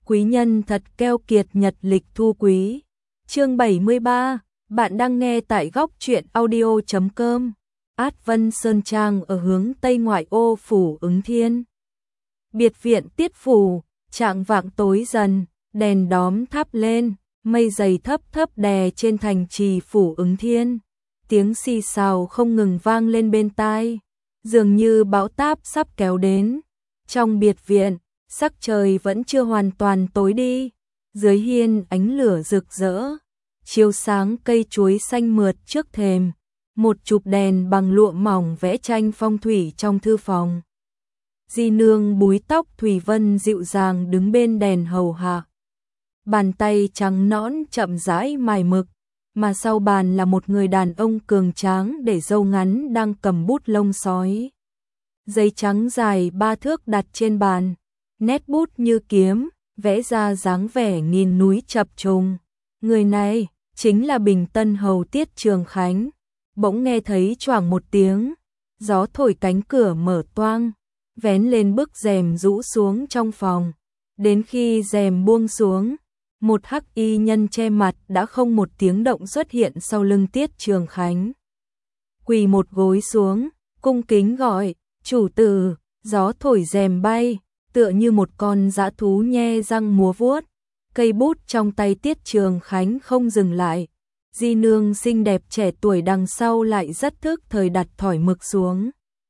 Quý nhân thật keo kiệt, nhật lịch thu quý. Chương 73, bạn đang nghe tại góc truyện audio.com. Át Vân Sơn Trang ở hướng tây ngoại ô phủ Ứng Thiên. Biệt viện Tiết Phủ, chạng vạng tối dần, đèn đóm thắp lên, mây dày thấp thấp đè trên thành trì phủ Ứng Thiên. Tiếng xì xào không ngừng vang lên bên tai, dường như bão táp sắp kéo đến. Trong biệt viện, sắc trời vẫn chưa hoàn toàn tối đi, dưới hiên ánh lửa rực rỡ, chiếu sáng cây chuối xanh mượt trước thềm, một chụp đèn bằng lụa mỏng vẽ tranh phong thủy trong thư phòng. Di nương búi tóc Thủy Vân dịu dàng đứng bên đèn hầu hạ. Bàn tay trắng nõn chậm rãi mài mực, mà sau bàn là một người đàn ông cường tráng để râu ngắn đang cầm bút lông sói. Giấy trắng dài 3 thước đặt trên bàn, nét bút như kiếm, vẽ ra dáng vẻ nghìn núi chập trùng. Người này chính là Bình Tân Hầu Tiết Trường Khánh. Bỗng nghe thấy choảng một tiếng, gió thổi cánh cửa mở toang, vén lên bức rèm rũ xuống trong phòng. Đến khi rèm buông xuống, một hắc y nhân che mặt đã không một tiếng động xuất hiện sau lưng Tiết Trường Khánh. Quỳ một gối xuống, cung kính gọi, chủ tử. Gió thổi rèm bay, tựa như một con dã thú nhe răng múa vuốt. Cây bút trong tay Tiết Trường Khánh không dừng lại. Di nương xinh đẹp trẻ tuổi đằng sau lại rất thức thời đặt thỏi mực xuống.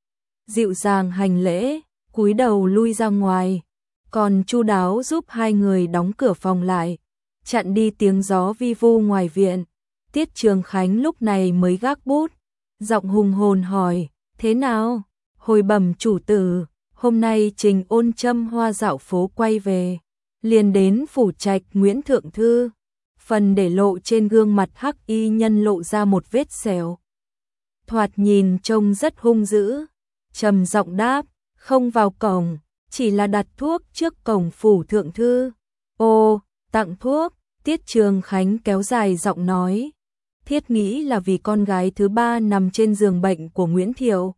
Dịu dàng hành lễ, cúi đầu lui ra ngoài, còn chu đáo giúp hai người đóng cửa phòng lại, chặn đi tiếng gió vi vu ngoài viện. Tiết Trường Khánh lúc này mới gác bút, giọng hùng hồn hỏi, thế nào? Hồi bẩm chủ tử, hôm nay Trình Ôn châm hoa dạo phố quay về, liền đến phủ trạch Nguyễn Thượng Thư. Phần để lộ trên gương mặt hắc y nhân lộ ra một vết sẹo. Thoạt nhìn trông rất hung dữ, trầm giọng đáp, không vào cổng, chỉ là đặt thuốc trước cổng phủ thượng thư. Ô, tặng thuốc. Tiết Trường Khánh kéo dài giọng nói, thiết nghĩ là vì con gái thứ ba nằm trên giường bệnh của Nguyễn Thiệu.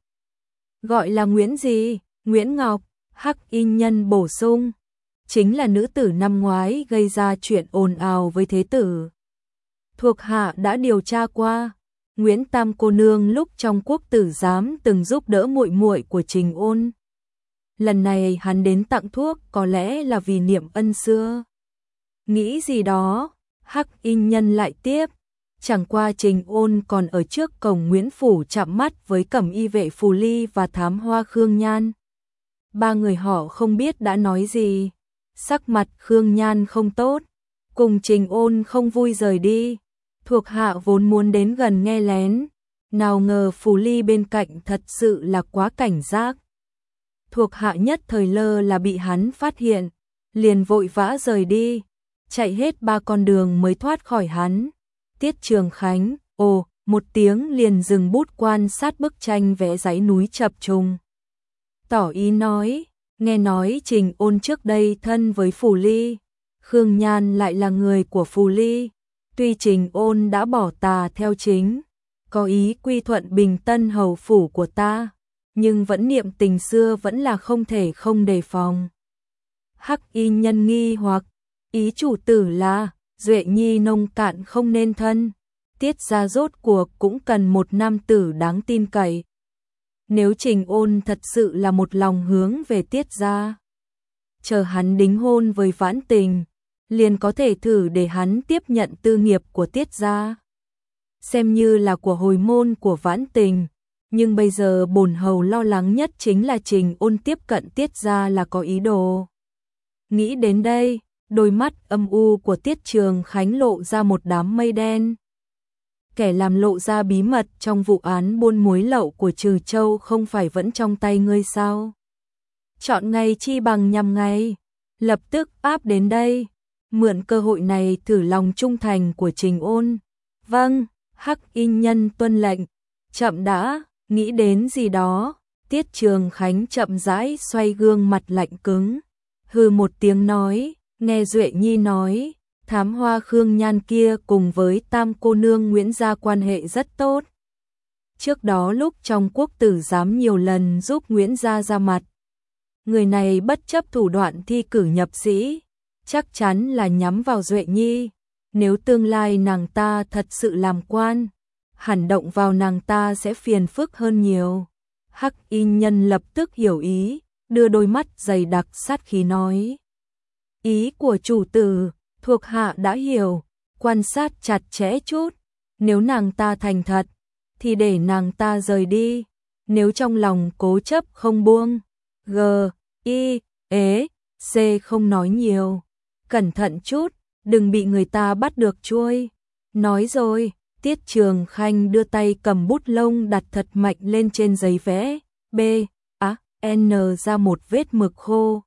Gọi là Nguyễn gì? Nguyễn Ngọc. Hắc y nhân bổ sung, chính là nữ tử năm ngoái gây ra chuyện ồn ào với thế tử. Thuộc hạ đã điều tra qua, Nguyễn Tam cô nương lúc trong quốc tử giám từng giúp đỡ muội muội của Trình Ôn. Lần này hắn đến tặng thuốc có lẽ là vì niệm ân xưa. Nghĩ gì đó, hắc y nhân lại tiếp, chẳng qua Trình Ôn còn ở trước cổng Nguyễn phủ chạm mắt với cẩm y vệ Phù Ly và thám hoa Khương Nhan. Ba người họ không biết đã nói gì. Sắc mặt Khương Nhan không tốt, cùng Trình Ôn không vui rời đi. Thuộc hạ vốn muốn đến gần nghe lén, nào ngờ Phù Ly bên cạnh thật sự là quá cảnh giác. Thuộc hạ nhất thời lơ là bị hắn phát hiện, liền vội vã rời đi, chạy hết 3 con đường mới thoát khỏi hắn. Tiết Trường Khánh, ồ, một tiếng liền dừng bút quan sát bức tranh vẽ dãy núi chập trùng. Tỏ ý nói, nghe nói Trình Ôn trước đây thân với Phù Ly, Khương Nhan lại là người của Phù Ly. Tuy Trình Ôn đã bỏ tà theo chính, có ý quy thuận Bình Tân hầu phủ của ta, nhưng vẫn niệm tình xưa vẫn là không thể không đề phòng. Hắc y nhân nghi hoặc, ý chủ tử là, Duệ Nhi nông cạn không nên thân, Tiết gia rốt cuộc cũng cần một nam tử đáng tin cậy. Nếu Trình Ôn thật sự là một lòng hướng về Tiết gia, chờ hắn đính hôn với Vãn Tình, liền có thể thử để hắn tiếp nhận tư nghiệp của Tiết gia, xem như là của hồi môn của Vãn Tình. Nhưng bây giờ bổn hầu lo lắng nhất chính là Trình Ôn tiếp cận Tiết gia là có ý đồ. Nghĩ đến đây, đôi mắt âm u của Tiết Trường Khánh lộ ra một đám mây đen. Kẻ làm lộ ra bí mật trong vụ án buôn muối lậu của Trừ Châu không phải vẫn trong tay ngươi sao? Chọn ngày chi bằng nhằm ngày, lập tức áp đến đây, mượn cơ hội này thử lòng trung thành của Trình Ôn. Vâng, hắc y nhân tuân lệnh. Chậm đã, nghĩ đến gì đó, Tiết Trường Khánh chậm rãi xoay gương mặt lạnh cứng, hừ một tiếng nói, nghe Duệ Nhi nói, thám hoa Khương Nhan kia cùng với Tam cô nương Nguyễn gia quan hệ rất tốt. Trước đó lúc trong quốc tử giám nhiều lần giúp Nguyễn gia ra mặt. Người này bất chấp thủ đoạn thi cử nhập sĩ, chắc chắn là nhắm vào Duệ Nhi. Nếu tương lai nàng ta thật sự làm quan, hẳn động vào nàng ta sẽ phiền phức hơn nhiều. Hắc Y Nhân lập tức hiểu ý, đưa đôi mắt dày đặc sát khí nói. Ý của chủ tử, thuộc hạ đã hiểu, quan sát chặt chẽ chút. Nếu nàng ta thành thật, thì để nàng ta rời đi. Nếu trong lòng cố chấp không buông, C không nói nhiều. Cẩn thận chút, đừng bị người ta bắt được trôi. Nói rồi, Tiết Trường Khanh đưa tay cầm bút lông đặt thật mạnh lên trên giấy vẽ, N ra một vết mực khô.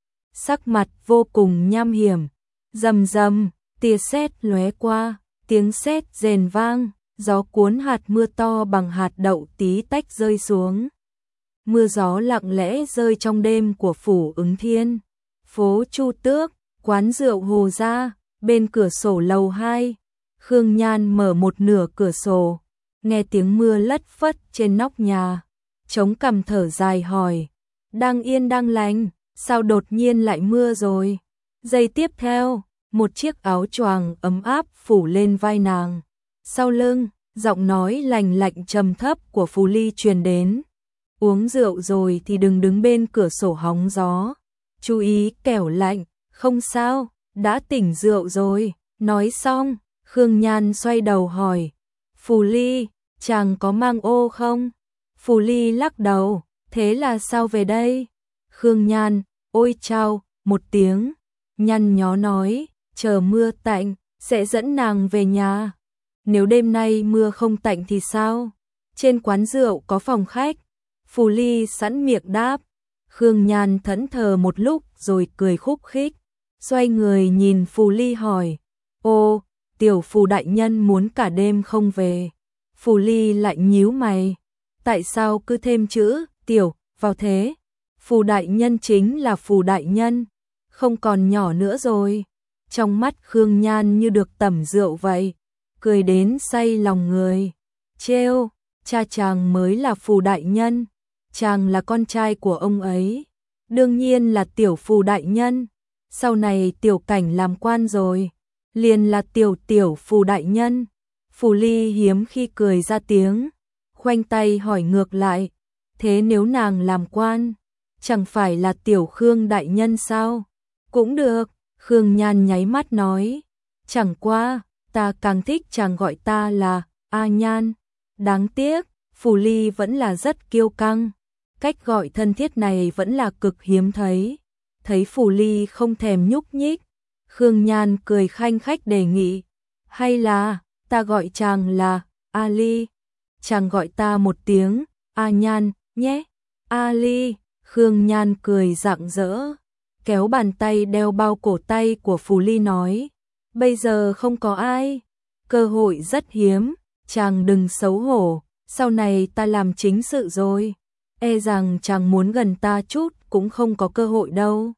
Sắc mặt vô cùng nham hiểm, rầm rầm, tia sét lóe qua, tiếng sét rền vang, gió cuốn hạt mưa to bằng hạt đậu tí tách rơi xuống. Mưa gió lặng lẽ rơi trong đêm của phủ Ứng Thiên. Phố Chu Tước, quán rượu Hồ Gia, bên cửa sổ lầu 2, Khương Nhan mở một nửa cửa sổ, nghe tiếng mưa lất phất trên nóc nhà, chống cằm thở dài hỏi, đang yên đang lành, sao đột nhiên lại mưa rồi? Giây tiếp theo, một chiếc áo choàng ấm áp phủ lên vai nàng. Sau lưng, giọng nói lành lạnh trầm thấp của Phù Ly truyền đến. Uống rượu rồi thì đừng đứng bên cửa sổ hóng gió. Chú ý kẻo lạnh, không sao, đã tỉnh rượu rồi. Nói xong, Khương Nhan xoay đầu hỏi. Phù Ly, chàng có mang ô không? Phù Ly lắc đầu, thế là sao về đây? Khương Nhan, ôi chao, một tiếng, nhăn nhó nói, chờ mưa tạnh, sẽ dẫn nàng về nhà. Nếu đêm nay mưa không tạnh thì sao? Trên quán rượu có phòng khách. Phù Ly sẵn miệng đáp. Khương Nhan thẫn thờ một lúc rồi cười khúc khích. Xoay người nhìn Phù Ly hỏi. Ô, tiểu Phù đại nhân muốn cả đêm không về. Phù Ly lại nhíu mày. Tại sao cứ thêm chữ tiểu vào thế? Phù đại nhân chính là Phù đại nhân, không còn nhỏ nữa rồi. Trong mắt Khương Nhan như được tẩm rượu vậy, cười đến say lòng người. Trêu, cha chàng mới là Phù đại nhân, chàng là con trai của ông ấy, đương nhiên là tiểu Phù đại nhân. Sau này tiểu cảnh làm quan rồi, liền là tiểu Phù đại nhân. Phù Ly hiếm khi cười ra tiếng, khoanh tay hỏi ngược lại, thế nếu nàng làm quan, chẳng phải là tiểu Khương đại nhân sao? Cũng được, Khương Nhan nháy mắt nói, chẳng qua, ta càng thích chàng gọi ta là A Nhan. Đáng tiếc, Phù Ly vẫn là rất kiêu căng, cách gọi thân thiết này vẫn là cực hiếm thấy. Thấy Phù Ly không thèm nhúc nhích, Khương Nhan cười khanh khách đề nghị, hay là ta gọi chàng là A Ly, chàng gọi ta một tiếng A Nhan nhé. A Ly. Khương Nhan cười rạng rỡ, kéo bàn tay đeo bao cổ tay của Phù Ly nói, bây giờ không có ai, cơ hội rất hiếm, chàng đừng xấu hổ, sau này ta làm chính sự rồi, e rằng chàng muốn gần ta chút cũng không có cơ hội đâu.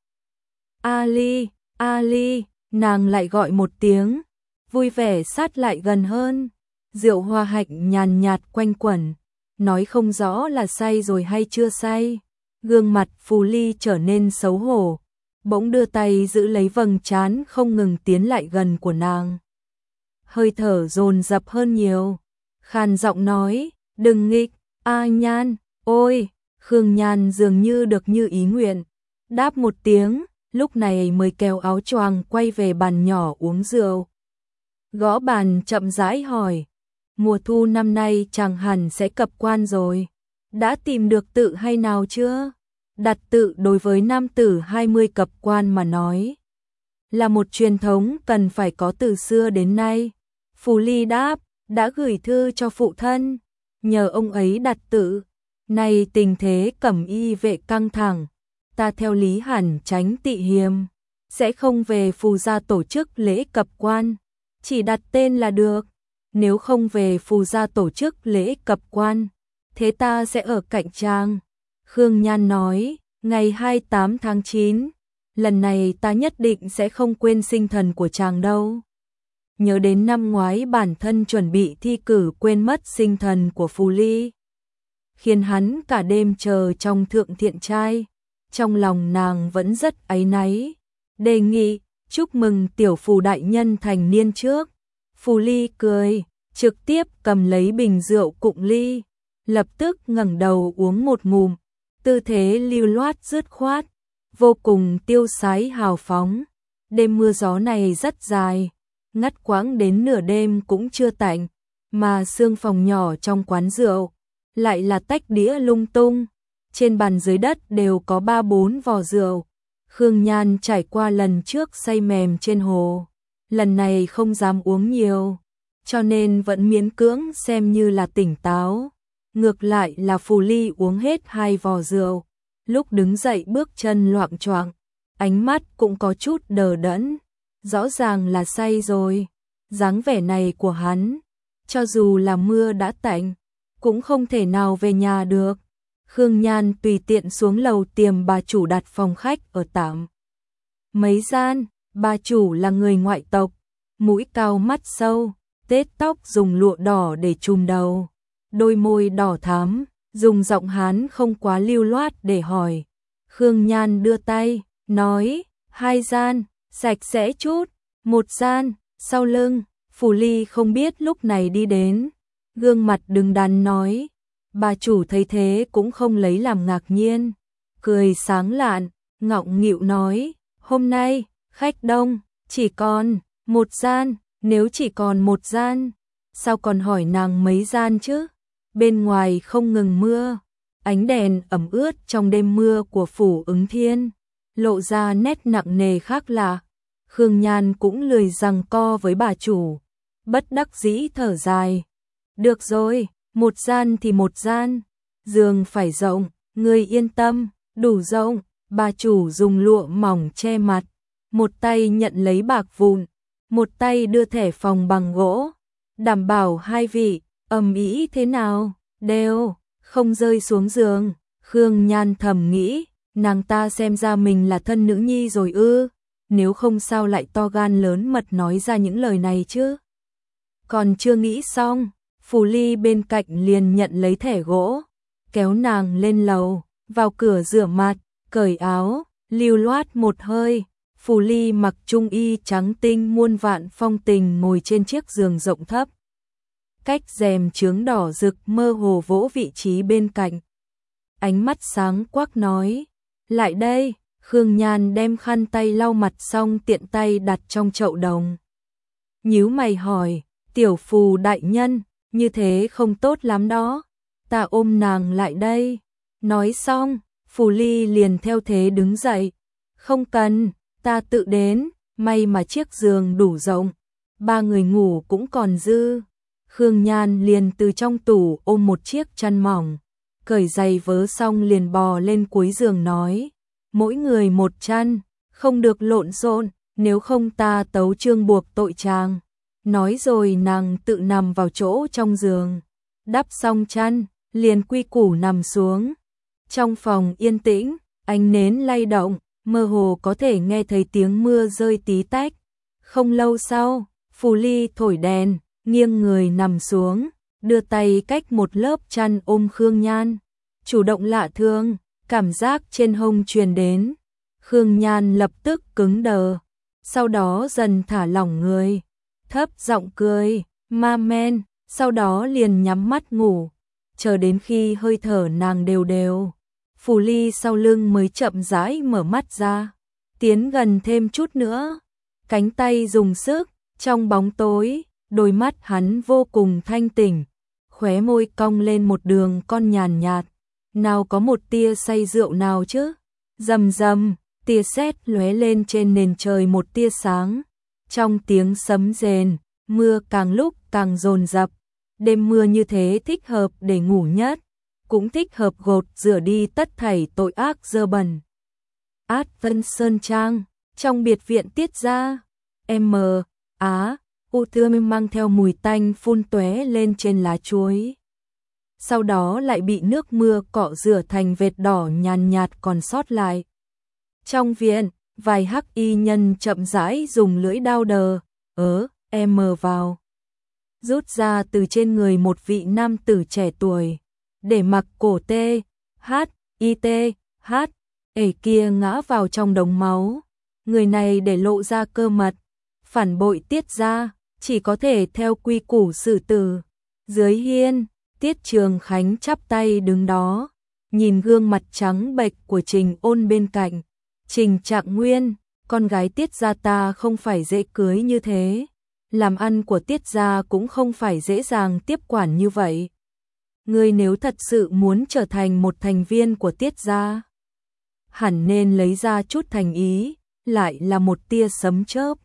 A Ly, nàng lại gọi một tiếng, vui vẻ sát lại gần hơn, rượu hoa hạnh nhàn nhạt quanh quẩn, nói không rõ là say rồi hay chưa say. Gương mặt Phù Ly trở nên xấu hổ, bỗng đưa tay giữ lấy vầng trán không ngừng tiến lại gần của nàng. Hơi thở dồn dập hơn nhiều, khàn giọng nói, đừng nghịch, A Nhan, ôi. Khương Nhan dường như được như ý nguyện, đáp một tiếng, lúc này mới kéo áo choàng quay về bàn nhỏ uống rượu. Gõ bàn chậm rãi hỏi, mùa thu năm nay chàng hẳn sẽ cập quan rồi. Đã tìm được tự hay nào chưa? Đặt tự đối với nam tử 20 cập quan mà nói, là một truyền thống cần phải có từ xưa đến nay. Phù Ly đáp, đã gửi thư cho phụ thân, nhờ ông ấy đặt tự. Này tình thế cẩm y vệ căng thẳng, ta theo lý hẳn tránh tị hiềm, sẽ không về Phù gia tổ chức lễ cập quan, chỉ đặt tên là được. Nếu không về Phù gia tổ chức lễ cập quan, thế ta sẽ ở cạnh chàng. Khương Nhan nói, ngày 28 tháng 9, lần này ta nhất định sẽ không quên sinh thần của chàng đâu. Nhớ đến năm ngoái bản thân chuẩn bị thi cử quên mất sinh thần của Phù Ly, khiến hắn cả đêm chờ trong thượng thiện trai. Trong lòng nàng vẫn rất áy náy, đề nghị chúc mừng tiểu Phù đại nhân thành niên trước. Phù Ly cười, trực tiếp cầm lấy bình rượu cụng ly, lập tức ngẩng đầu uống một ngụm, tư thế lưu loát dứt khoát, vô cùng tiêu sái hào phóng. Đêm mưa gió này rất dài, ngắt quãng đến nửa đêm cũng chưa tạnh, mà sương phòng nhỏ trong quán rượu lại là tách đĩa lung tung, trên bàn dưới đất đều có 3-4 vò rượu. Khương Nhan trải qua lần trước say mềm trên hồ, lần này không dám uống nhiều, cho nên vẫn miễn cưỡng xem như là tỉnh táo. Ngược lại là Phù Ly uống hết 2 vò rượu, lúc đứng dậy bước chân loạng choạng, ánh mắt cũng có chút đờ đẫn, rõ ràng là say rồi. Dáng vẻ này của hắn, cho dù là mưa đã tạnh, cũng không thể nào về nhà được. Khương Nhan tùy tiện xuống lầu tìm bà chủ đặt phòng khách ở tạm mấy gian. Bà chủ là người ngoại tộc, mũi cao mắt sâu, tết tóc dùng lụa đỏ để trùm đầu, đôi môi đỏ thắm, dùng giọng Hán không quá lưu loát để hỏi. Khương Nhan đưa tay, nói, 2 gian, sạch sẽ chút, 1 gian, sau lưng. Phù Ly không biết lúc này đi đến, gương mặt đứng đắn nói. Bà chủ thấy thế cũng không lấy làm ngạc nhiên, cười sáng lạn, ngọng nghịu nói, hôm nay, khách đông, chỉ còn 1 gian, nếu chỉ còn 1 gian, sao còn hỏi nàng mấy gian chứ? Bên ngoài không ngừng mưa, ánh đèn ẩm ướt trong đêm mưa của phủ Ứng Thiên, lộ ra nét nặng nề khác lạ. Khương Nhan cũng lười giằng co với bà chủ, bất đắc dĩ thở dài. Được rồi, 1 gian thì 1 gian, giường phải rộng, ngươi yên tâm, đủ rộng. Bà chủ dùng lụa mỏng che mặt, một tay nhận lấy bạc vụn, một tay đưa thẻ phòng bằng gỗ, đảm bảo 2 vị ầm ĩ thế nào đều không rơi xuống giường. Khương Nhan thầm nghĩ, nàng ta xem ra mình là thân nữ nhi rồi ư, nếu không sao lại to gan lớn mật nói ra những lời này chứ. Còn chưa nghĩ xong, Phù Ly bên cạnh liền nhận lấy thẻ gỗ, kéo nàng lên lầu, vào cửa rửa mặt, cởi áo, lưu loát một hơi. Phù Ly mặc trung y trắng tinh muôn vạn phong tình ngồi trên chiếc giường rộng thấp, cách rèm chướng đỏ rực mơ hồ vỗ vị trí bên cạnh. Ánh mắt sáng quắc nói, lại đây. Khương Nhan đem khăn tay lau mặt xong tiện tay đặt trong chậu đồng. Nhíu mày hỏi, tiểu Phù đại nhân, như thế không tốt lắm đó, ta ôm nàng lại đây. Nói xong, Phù Ly liền theo thế đứng dậy, không cần, ta tự đến, may mà chiếc giường đủ rộng, 3 người ngủ cũng còn dư. Khương Nhan liền từ trong tủ ôm một chiếc chăn mỏng, cởi giày vớ xong liền bò lên cuối giường nói, mỗi người 1 chăn, không được lộn xộn, nếu không ta tấu chương buộc tội chàng. Nói rồi nàng tự nằm vào chỗ trong giường, đắp xong chăn, liền quy củ nằm xuống. Trong phòng yên tĩnh, ánh nến lay động, mơ hồ có thể nghe thấy tiếng mưa rơi tí tách. Không lâu sau, Phù Ly thổi đèn, nghiêng người nằm xuống, đưa tay cách một lớp chăn ôm Khương Nhan. Chủ động lạ thường, cảm giác trên hông truyền đến. Khương Nhan lập tức cứng đờ, sau đó dần thả lỏng người, thấp giọng cười, ma men, sau đó liền nhắm mắt ngủ, chờ đến khi hơi thở nàng đều đều. Phù Ly sau lưng mới chậm rãi mở mắt ra, tiến gần thêm chút nữa, cánh tay dùng sức, trong bóng tối, đôi mắt hắn vô cùng thanh tỉnh, khóe môi cong lên một đường con nhàn nhạt, nào có một tia say rượu nào chứ. Rầm rầm, tia sét lóe lên trên nền trời một tia sáng, trong tiếng sấm rền, mưa càng lúc càng dồn dập. Đêm mưa như thế thích hợp để ngủ nhất, cũng thích hợp gột rửa đi tất thảy tội ác dơ bẩn. Át Vân Sơn Trang, trong biệt viện Tiết gia, U Tươm mang theo mùi tanh phun tóe lên trên lá chuối. Sau đó lại bị nước mưa cọ rửa thành vệt đỏ nhàn nhạt còn sót lại. Trong viện, vài hắc y nhân chậm rãi dùng lưỡi dao vào, rút ra từ trên người một vị nam tử trẻ tuổi, để mặc cổ ê kia ngã vào trong đống máu. người này để lộ ra cơ mật, phản bội Tiết gia, chỉ có thể theo quy củ xử tử. Dưới hiên, Tiết Trường Khánh chắp tay đứng đó, nhìn gương mặt trắng bệch của Trình Ôn bên cạnh. Trình Trạng Nguyên, con gái Tiết gia ta không phải dễ cưới như thế, làm ăn của Tiết gia cũng không phải dễ dàng tiếp quản như vậy. Ngươi nếu thật sự muốn trở thành một thành viên của Tiết gia, hẳn nên lấy ra chút thành ý, lại là một tia sấm chớp,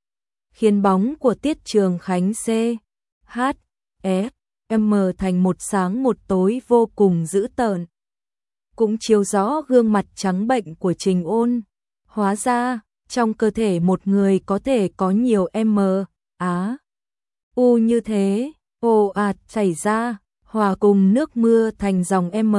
khiến bóng của Tiết Trường Khánh C, H, E, M thành một sáng một tối vô cùng dữ tợn. Cũng chiếu rõ gương mặt trắng bệnh của Trình Ôn. Hóa ra, trong cơ thể một người có thể có nhiều M, Á, U như thế, ồ ạt chảy ra, hòa cùng nước mưa thành dòng M,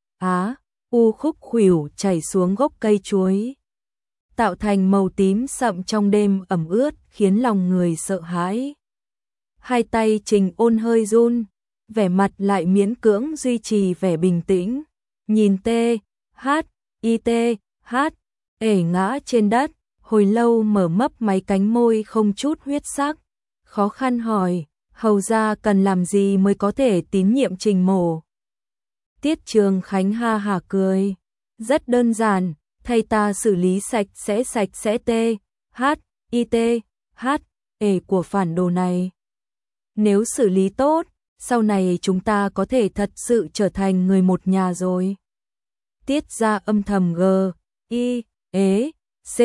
Á, U khúc khuỷu chảy xuống gốc cây chuối, tạo thành màu tím sậm trong đêm ẩm ướt, khiến lòng người sợ hãi. Hai tay Trình Ôn hơi run, vẻ mặt lại miễn cưỡng duy trì vẻ bình tĩnh, nhìn T, H, I T, H, ể ngã trên đất, hồi lâu mở mấp máy cánh môi không chút huyết sắc, khó khăn hỏi, hầu ra cần làm gì mới có thể tín nhiệm Trình mổ. Tiết Trường Khánh ha hả cười, rất đơn giản, thay ta xử lý sạch sẽ T, H, I T, H, ể của phản đồ này. Nếu xử lý tốt, sau này chúng ta có thể thật sự trở thành người một nhà rồi. Tiết gia âm thầm G, I, ế, C,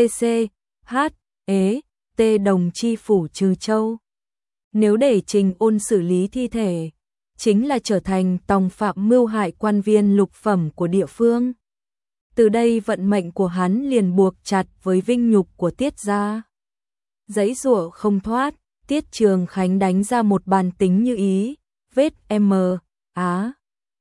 H, ế, T đồng chi phủ Trừ Châu. Nếu để Trình Ôn xử lý thi thể, chính là trở thành tòng phạm mưu hại quan viên lục phẩm của địa phương. Từ đây vận mệnh của hắn liền buộc chặt với vinh nhục của Tiết gia. Giãy giụa không thoát, Tiết Trường Khánh đánh ra một bàn tính như ý, vết M, Á,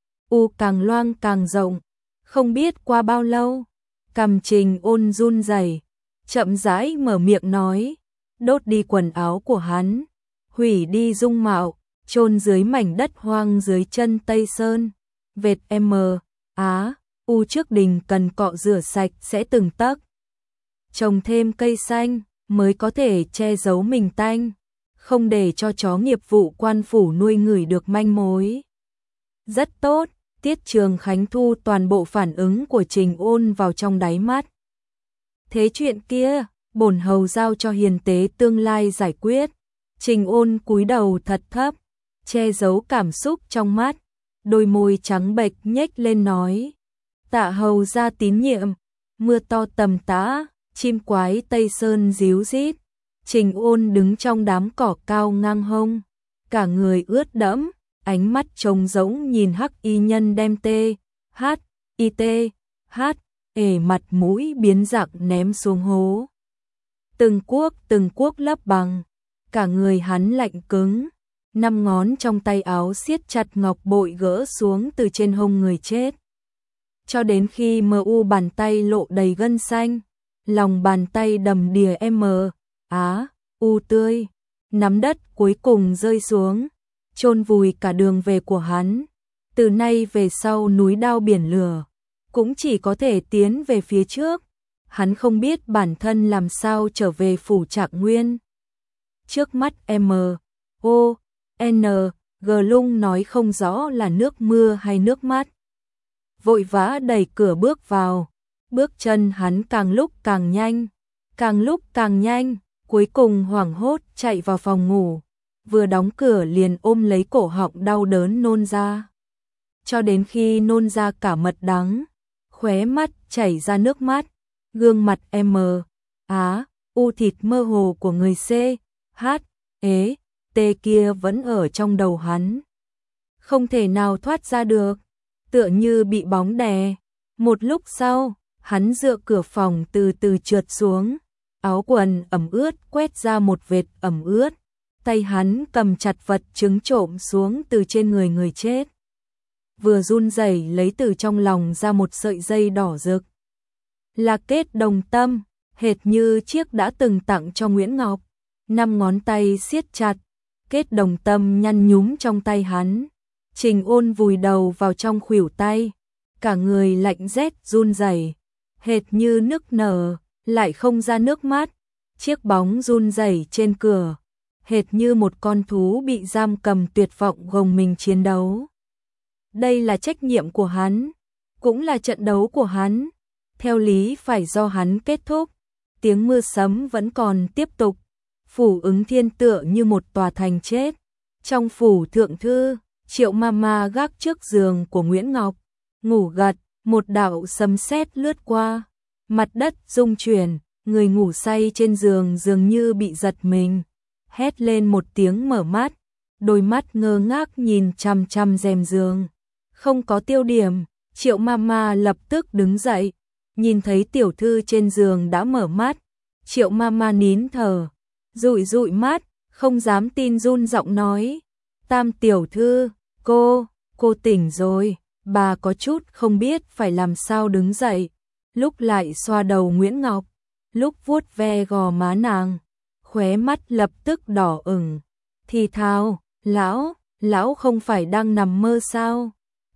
U càng loang càng rộng. Không biết qua bao lâu, cằm Trình Ôn run rẩy, chậm rãi mở miệng nói, đốt đi quần áo của hắn, hủy đi dung mạo, chôn dưới mảnh đất hoang dưới chân Tây Sơn. Vệt M, Á, U trước đình cần cọ rửa sạch sẽ từng tấc. Trồng thêm cây xanh mới có thể che giấu mình tanh, không để cho chó nghiệp vụ quan phủ nuôi ngửi được manh mối. Rất tốt, Tiết Trường Khánh thu toàn bộ phản ứng của Trình Ôn vào trong đáy mắt. Thế chuyện kia, bổn hầu giao cho hiền tế tương lai giải quyết. Trình Ôn cúi đầu thật thấp, che giấu cảm xúc trong mắt, đôi môi trắng bệch nhếch lên nói. Tạ hầu ra tín nhiệm, mưa to tầm tã, chim quái Tây Sơn ríu rít. Trình Ôn đứng trong đám cỏ cao ngang hông, cả người ướt đẫm, ánh mắt trống rỗng nhìn hắc y nhân đem T, H, I T, H, ể mặt mũi biến dạng ném xuống hố. Từng cuốc lấp bằng, cả người hắn lạnh cứng, 5 ngón trong tay áo siết chặt ngọc bội gỡ xuống từ trên hông người chết. Cho đến khi MU bàn tay lộ đầy gân xanh, lòng bàn tay đầm đìa M, Á, U tươi, nắm đất cuối cùng rơi xuống, chôn vùi cả đường về của hắn. Từ nay về sau núi đao biển lửa, cũng chỉ có thể tiến về phía trước. Hắn không biết bản thân làm sao trở về phủ Trạng Nguyên. Trước mắt M, O, N, G lung nói không rõ là nước mưa hay nước mắt. Vội vã đẩy cửa bước vào, bước chân hắn càng lúc càng nhanh, cuối cùng hoảng hốt chạy vào phòng ngủ, vừa đóng cửa liền ôm lấy cổ họng đau đớn nôn ra. Cho đến khi nôn ra cả mật đắng, khóe mắt chảy ra nước mắt, gương mặt M, Á, U thịt mơ hồ của người C, H, ế, T kia vẫn ở trong đầu hắn. Không thể nào thoát ra được, tựa như bị bóng đè. Một lúc sau, hắn dựa cửa phòng từ từ trượt xuống, áo quần ẩm ướt quét ra một vệt ẩm ướt, tay hắn cầm chặt vật trứng trộm xuống từ trên người chết. Vừa run rẩy lấy từ trong lòng ra một sợi dây đỏ rực. Là kết đồng tâm, hệt như chiếc đã từng tặng cho Nguyễn Ngọc. 5 ngón tay siết chặt, kết đồng tâm nhăn nhúm trong tay hắn. Trình Ôn vùi đầu vào trong khuỷu tay, cả người lạnh rét run rẩy, hệt như nức nở, lại không ra nước mắt, chiếc bóng run rẩy trên cửa, hệt như một con thú bị giam cầm tuyệt vọng gồng mình chiến đấu. Đây là trách nhiệm của hắn, cũng là trận đấu của hắn, theo lý phải do hắn kết thúc. Tiếng mưa sấm vẫn còn tiếp tục, phủ Ứng Thiên tựa như một tòa thành chết. Trong phủ thượng thư, Triệu Mama gác trước giường của Nguyễn Ngọc, ngủ gật, một đạo sấm sét lướt qua, mặt đất rung chuyển, người ngủ say trên giường dường như bị giật mình, hét lên một tiếng mở mắt, đôi mắt ngơ ngác nhìn chằm chằm rèm giường. Không có tiêu điểm, Triệu Mama lập tức đứng dậy, nhìn thấy tiểu thư trên giường đã mở mắt. Triệu Mama nín thở, dụi dụi mắt, không dám tin run giọng nói. Tam tiểu thư, cô tỉnh rồi. Bà có chút không biết phải làm sao đứng dậy, lúc lại xoa đầu Nguyễn Ngọc, lúc vuốt ve gò má nàng, khóe mắt lập tức đỏ ửng, thì thào, lão không phải đang nằm mơ sao?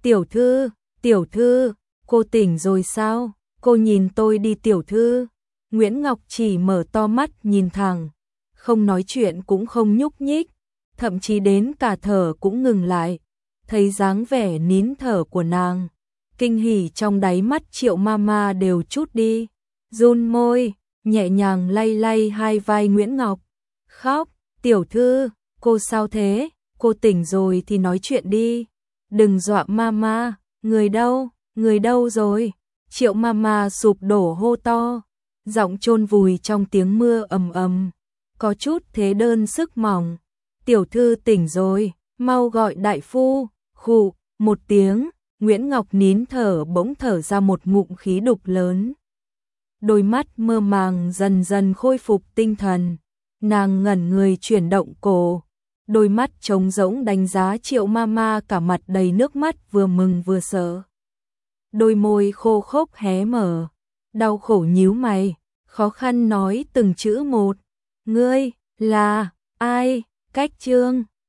Tiểu thư, cô tỉnh rồi sao? Cô nhìn tôi đi tiểu thư. Nguyễn Ngọc chỉ mở to mắt nhìn thẳng, không nói chuyện cũng không nhúc nhích, thậm chí đến cả thở cũng ngừng lại. Thấy dáng vẻ nín thở của nàng, kinh hỉ trong đáy mắt Triệu Mama đều chút đi, run môi, nhẹ nhàng lay lay hai vai Nguyễn Ngọc. Khóc, tiểu thư, cô sao thế? Cô tỉnh rồi thì nói chuyện đi, đừng dọa Mama. Người đâu rồi? Triệu Mama sụp đổ hô to, giọng chôn vùi trong tiếng mưa ầm ầm, có chút thế đơn sức mỏng. Tiểu thư tỉnh rồi, mau gọi đại phu. Khụ, một tiếng, Nguyễn Ngọc nín thở bỗng thở ra một ngụm khí đục lớn. Đôi mắt mơ màng dần dần khôi phục tinh thần, nàng ngẩn người chuyển động cổ, đôi mắt trống rỗng đánh giá Triệu Mama, cả mặt đầy nước mắt vừa mừng vừa sợ. Đôi môi khô khốc hé mở, đau khổ nhíu mày, khó khăn nói từng chữ một. Ngươi, là ai? Cách Trương.